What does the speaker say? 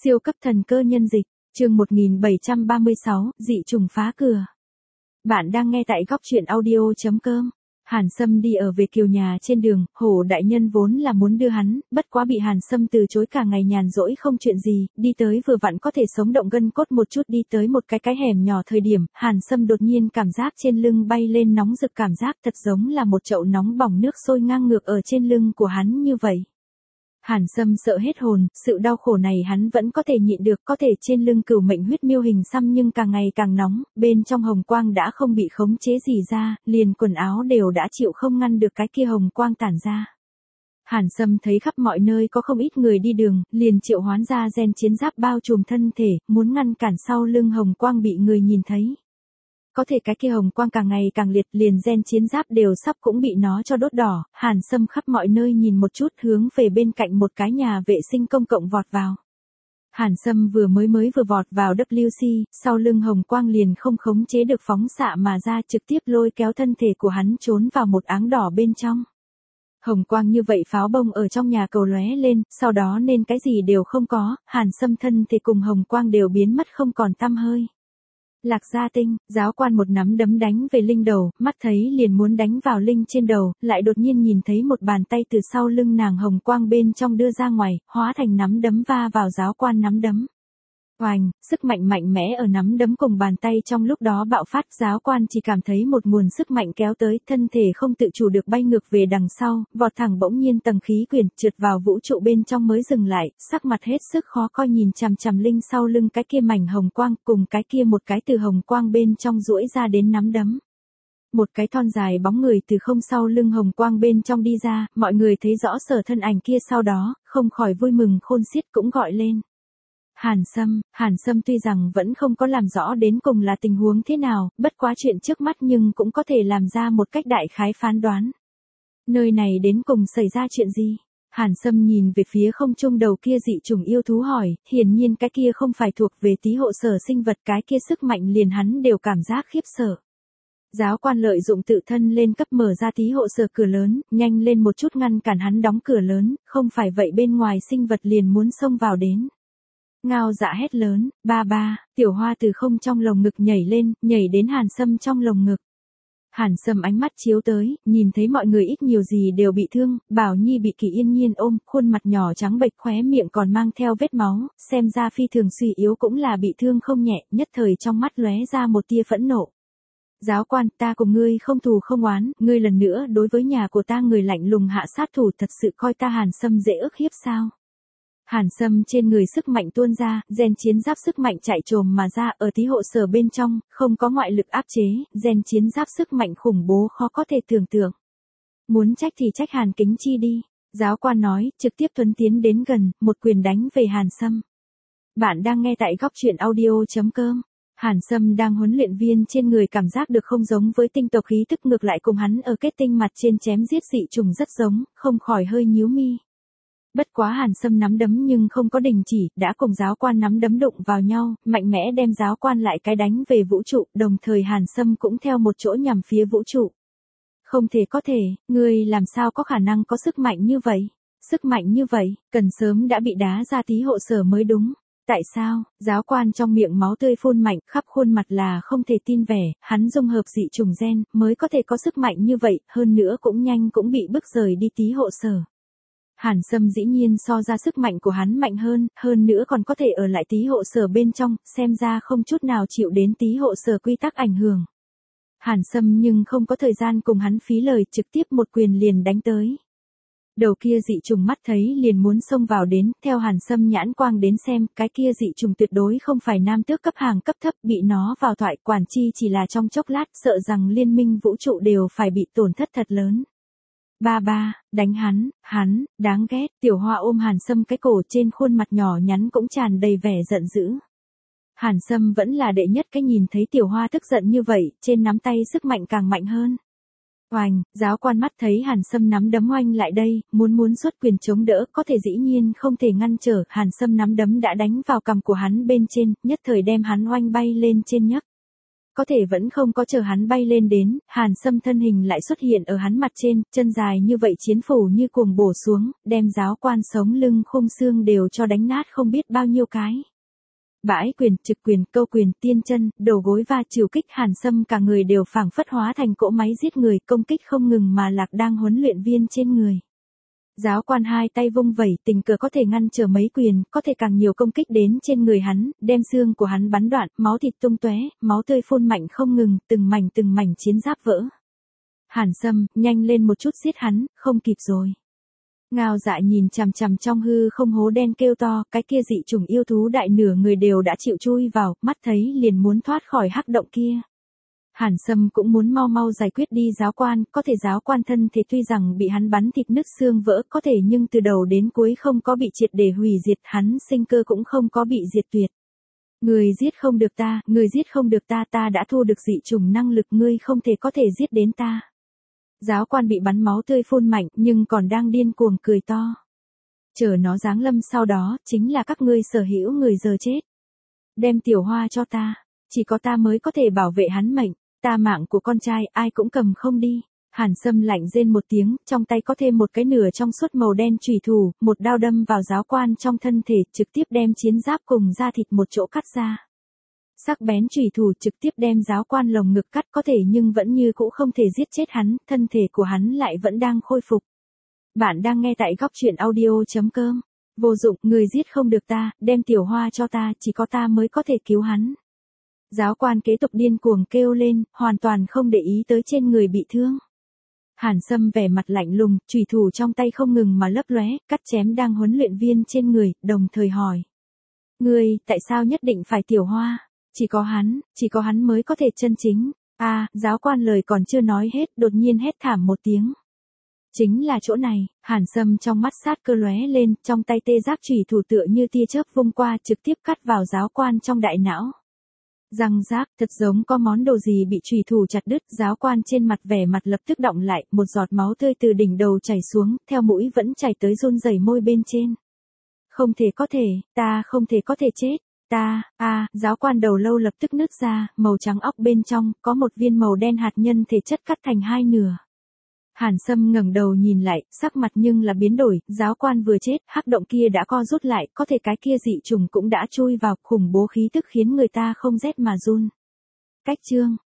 Siêu cấp thần cơ nhân dịch, chương 1736, dị trùng phá cửa. Bạn đang nghe tại góc truyện audio.com. Hàn Sâm đi ở về Kiều nhà trên đường, Hổ đại nhân vốn là muốn đưa hắn, bất quá bị Hàn Sâm từ chối, cả ngày nhàn rỗi không chuyện gì, đi tới vừa vặn có thể sống động gân cốt một chút. Đi tới một cái hẻm nhỏ thời điểm, Hàn Sâm đột nhiên cảm giác trên lưng bay lên nóng rực, cảm giác thật giống là một chậu nóng bỏng nước sôi ngang ngược ở trên lưng của hắn như vậy. Hàn Sâm sợ hết hồn, sự đau khổ này hắn vẫn có thể nhịn được, có thể trên lưng cửu mệnh huyết miêu hình xăm nhưng càng ngày càng nóng, bên trong hồng quang đã không bị khống chế gì ra, liền quần áo đều đã chịu không ngăn được cái kia hồng quang tản ra. Hàn Sâm thấy khắp mọi nơi có không ít người đi đường, liền triệu hoán ra gen chiến giáp bao trùm thân thể, muốn ngăn cản sau lưng hồng quang bị người nhìn thấy. Có thể cái kia hồng quang càng ngày càng liệt, liền gen chiến giáp đều sắp cũng bị nó cho đốt đỏ. Hàn Sâm khắp mọi nơi nhìn một chút, hướng về bên cạnh một cái nhà vệ sinh công cộng vọt vào. Hàn Sâm vừa vọt vào WC, sau lưng hồng quang liền không khống chế được phóng xạ mà ra, trực tiếp lôi kéo thân thể của hắn trốn vào một áng đỏ bên trong. Hồng quang như vậy pháo bông ở trong nhà cầu lóe lên, sau đó nên cái gì đều không có, Hàn Sâm thân thể cùng hồng quang đều biến mất không còn tăm hơi. Lạc Gia Tinh, giáo quan một nắm đấm đánh về Linh đầu, mắt thấy liền muốn đánh vào Linh trên đầu, lại đột nhiên nhìn thấy một bàn tay từ sau lưng nàng hồng quang bên trong đưa ra ngoài, hóa thành nắm đấm va vào giáo quan nắm đấm. Oành, sức mạnh mạnh mẽ ở nắm đấm cùng bàn tay trong lúc đó bạo phát, giáo quan chỉ cảm thấy một nguồn sức mạnh kéo tới, thân thể không tự chủ được bay ngược về đằng sau, vọt thẳng bỗng nhiên tầng khí quyển, trượt vào vũ trụ bên trong mới dừng lại, sắc mặt hết sức khó coi nhìn chằm chằm Linh sau lưng cái kia mảnh hồng quang, cùng cái kia một cái từ hồng quang bên trong duỗi ra đến nắm đấm. Một cái thon dài bóng người từ không sau lưng hồng quang bên trong đi ra, mọi người thấy rõ sở thân ảnh kia sau đó, không khỏi vui mừng khôn xiết cũng gọi lên. Hàn Sâm tuy rằng vẫn không có làm rõ đến cùng là tình huống thế nào, bất quá chuyện trước mắt nhưng cũng có thể làm ra một cách đại khái phán đoán. Nơi này đến cùng xảy ra chuyện gì? Hàn Sâm nhìn về phía không trung đầu kia dị trùng yêu thú hỏi, hiển nhiên cái kia không phải thuộc về tí hộ sở sinh vật, cái kia sức mạnh liền hắn đều cảm giác khiếp sợ. Giáo quan lợi dụng tự thân lên cấp mở ra tí hộ sở cửa lớn, nhanh lên một chút ngăn cản hắn đóng cửa lớn, không phải vậy bên ngoài sinh vật liền muốn xông vào đến. Ngao Dạ hét lớn, ba, tiểu hoa từ không trong lồng ngực nhảy lên, nhảy đến Hàn Sâm trong lồng ngực. Hàn Sâm ánh mắt chiếu tới, nhìn thấy mọi người ít nhiều gì đều bị thương, Bảo Nhi bị Kỳ Yên Nhiên ôm, khuôn mặt nhỏ trắng bệch, khóe miệng còn mang theo vết máu, xem ra phi thường suy yếu cũng là bị thương không nhẹ, nhất thời trong mắt lóe ra một tia phẫn nộ. Giáo quan, ta cùng ngươi không thù không oán, ngươi lần nữa đối với nhà của ta người lạnh lùng hạ sát thủ, thật sự coi ta Hàn Sâm dễ ức hiếp sao? Hàn Sâm trên người sức mạnh tuôn ra, gen chiến giáp sức mạnh chạy trồm mà ra, ở tí hộ sở bên trong, không có ngoại lực áp chế, gen chiến giáp sức mạnh khủng bố khó có thể tưởng tượng. Muốn trách thì trách Hàn Kính Chi đi, giáo quan nói, trực tiếp thuấn tiến đến gần, một quyền đánh về Hàn Sâm. Bạn đang nghe tại góc truyện audio.com. Hàn Sâm đang huấn luyện viên trên người cảm giác được không giống với tinh tộc khí tức, ngược lại cùng hắn ở kết tinh mặt trên chém giết dị trùng rất giống, không khỏi hơi nhíu mi. Bất quá Hàn Sâm nắm đấm nhưng không có đình chỉ, đã cùng giáo quan nắm đấm đụng vào nhau, mạnh mẽ đem giáo quan lại cái đánh về vũ trụ, đồng thời Hàn Sâm cũng theo một chỗ nhằm phía vũ trụ. Không thể có thể, ngươi làm sao có khả năng có sức mạnh như vậy? Sức mạnh như vậy, cần sớm đã bị đá ra tí hộ sở mới đúng. Tại sao? Giáo quan trong miệng máu tươi phun mạnh, khắp khuôn mặt là không thể tin vẻ, hắn dung hợp dị trùng gen, mới có thể có sức mạnh như vậy, hơn nữa cũng nhanh cũng bị bức rời đi tí hộ sở. Hàn Sâm dĩ nhiên so ra sức mạnh của hắn mạnh hơn nữa còn có thể ở lại tí hộ sở bên trong, xem ra không chút nào chịu đến tí hộ sở quy tắc ảnh hưởng. Hàn Sâm nhưng không có thời gian cùng hắn phí lời, trực tiếp một quyền liền đánh tới. Đầu kia dị trùng mắt thấy liền muốn xông vào đến, theo Hàn Sâm nhãn quang đến xem, cái kia dị trùng tuyệt đối không phải nam tước cấp hàng cấp thấp, bị nó vào thoại quản chi chỉ là trong chốc lát, sợ rằng liên minh vũ trụ đều phải bị tổn thất thật lớn. Ba, đánh hắn, đáng ghét, tiểu hoa ôm Hàn Sâm cái cổ, trên khuôn mặt nhỏ nhắn cũng tràn đầy vẻ giận dữ. Hàn Sâm vẫn là đệ nhất cái nhìn thấy tiểu hoa tức giận như vậy, trên nắm tay sức mạnh càng mạnh hơn. Oành, giáo quan mắt thấy Hàn Sâm nắm đấm oanh lại đây, muốn xuất quyền chống đỡ, có thể dĩ nhiên không thể ngăn trở, Hàn Sâm nắm đấm đã đánh vào cằm của hắn bên trên, nhất thời đem hắn oanh bay lên trên nhấc. có thể vẫn không có chờ hắn bay lên đến, Hàn Sâm thân hình lại xuất hiện ở hắn mặt trên, chân dài như vậy chiến phủ như cuồng bổ xuống, đem giáo quan sống lưng khung xương đều cho đánh nát không biết bao nhiêu cái. Bãi quyền, trực quyền, câu quyền, tiên chân, đầu gối va chịu kích Hàn Sâm cả người đều phảng phất hóa thành cỗ máy giết người, công kích không ngừng mà lạc đang huấn luyện viên trên người. Giáo quan hai tay vung vẩy, tình cờ có thể ngăn trở mấy quyền, có thể càng nhiều công kích đến trên người hắn, đem xương của hắn bắn đoạn, máu thịt tung tóe, máu tươi phun mạnh không ngừng, từng mảnh chiến giáp vỡ. Hàn Sâm, nhanh lên một chút giết hắn, không kịp rồi. Ngao Dại nhìn chằm chằm trong hư không hố đen kêu to, cái kia dị chủng yêu thú đại nửa người đều đã chịu chui vào, mắt thấy liền muốn thoát khỏi hắc động kia. Hàn Sâm cũng muốn mau mau giải quyết đi giáo quan, có thể giáo quan thân thể tuy rằng bị hắn bắn thịt nứt xương vỡ, có thể nhưng từ đầu đến cuối không có bị triệt để hủy diệt, hắn sinh cơ cũng không có bị diệt tuyệt. Người giết không được ta, ta đã thu được dị chủng năng lực, ngươi không thể có thể giết đến ta. Giáo quan bị bắn máu tươi phun mạnh nhưng còn đang điên cuồng cười to. Chờ nó giáng lâm sau đó, chính là các ngươi sở hữu người giờ chết. Đem Tiểu Hoa cho ta, chỉ có ta mới có thể bảo vệ hắn mệnh, ta mạng của con trai ai cũng cầm không đi. Hàn Sâm lạnh rên một tiếng, trong tay có thêm một cái nửa trong suốt màu đen chùy thủ, một đao đâm vào giáo quan trong thân thể, trực tiếp đem chiến giáp cùng da thịt một chỗ cắt ra. Sắc bén chùy thủ trực tiếp đem giáo quan lồng ngực cắt, có thể nhưng vẫn như cũ không thể giết chết hắn, thân thể của hắn lại vẫn đang khôi phục. Bạn đang nghe tại góc truyện audio.com. Vô dụng, người giết không được ta, đem Tiểu Hoa cho ta, chỉ có ta mới có thể cứu hắn. Giáo quan kế tục điên cuồng kêu lên, hoàn toàn không để ý tới trên người bị thương. Hàn Sâm vẻ mặt lạnh lùng, chùy thủ trong tay không ngừng mà lấp lóe, cắt chém đang huấn luyện viên trên người, đồng thời hỏi. Ngươi, tại sao nhất định phải Tiểu Hoa? Chỉ có hắn mới có thể chân chính. Giáo quan lời còn chưa nói hết, đột nhiên hét thảm một tiếng. Chính là chỗ này, Hàn Sâm trong mắt sát cơ lóe lên, trong tay tê giáp chùy thủ tựa như tia chớp vung qua, trực tiếp cắt vào giáo quan trong đại não. Răng rác, thật giống có món đồ gì bị chùy thủ chặt đứt, giáo quan trên mặt vẻ mặt lập tức đọng lại, một giọt máu tươi từ đỉnh đầu chảy xuống, theo mũi vẫn chảy tới run rẩy môi bên trên. Không thể có thể, ta không thể có thể chết. Giáo quan đầu lâu lập tức nứt ra, màu trắng óc bên trong, có một viên màu đen hạt nhân thể chất cắt thành hai nửa. Hàn Sâm ngẩng đầu nhìn lại, sắc mặt nhưng là biến đổi, giáo quan vừa chết, hắc động kia đã co rút lại, có thể cái kia dị trùng cũng đã chui vào, khủng bố khí tức khiến người ta không rét mà run. Cách chương